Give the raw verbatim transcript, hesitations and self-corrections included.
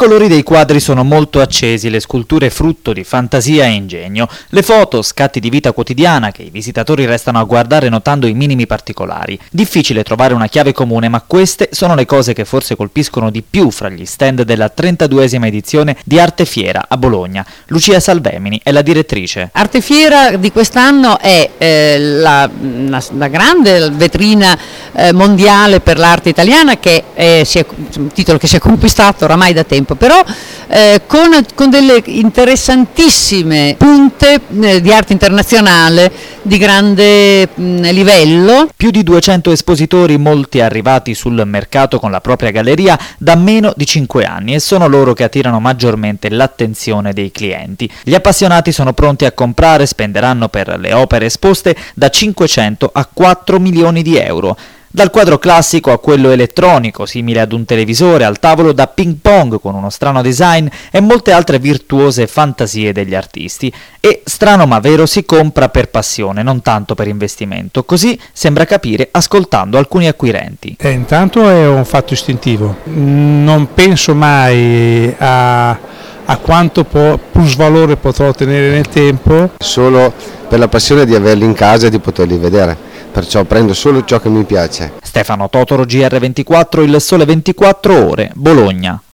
colori dei quadri sono molto accesi, le sculture frutto di fantasia e ingegno, le foto scatti di vita quotidiana che i visitatori restano a guardare notando i minimi particolari. Difficile trovare una chiave comune, ma queste sono le cose che forse colpiscono di più fra gli stand della trentaduesima edizione di Arte Fiera a Bologna. Lucia Salvemini è la direttrice. Arte Fiera di quest'anno è eh, la, la, la grande vetrina eh, mondiale per l'arte italiana, che è, si è, un titolo che si è conquistato oramai da tempo, però eh, con, con delle interessantissime punte eh, di arte internazionale di grande mh, livello. Più di duecento espositori, molti arrivati sul mercato con la propria galleria da meno di cinque anni, e sono loro che attirano maggiormente l'attenzione dei clienti. Gli appassionati sono pronti a comprare, spenderanno per le opere esposte da cinquecento a quattro milioni di euro. Dal quadro classico a quello elettronico, simile ad un televisore, al tavolo da ping pong con uno strano design e molte altre virtuose fantasie degli artisti. E, strano ma vero, si compra per passione, non tanto per investimento. Così sembra capire ascoltando alcuni acquirenti. Eh, intanto è un fatto istintivo. Non penso mai a, a quanto po- plusvalore potrò ottenere nel tempo. Solo per la passione di averli in casa e di poterli vedere. Perciò prendo solo ciò che mi piace. Stefano Totoro, G R ventiquattro, Il Sole ventiquattro Ore, Bologna.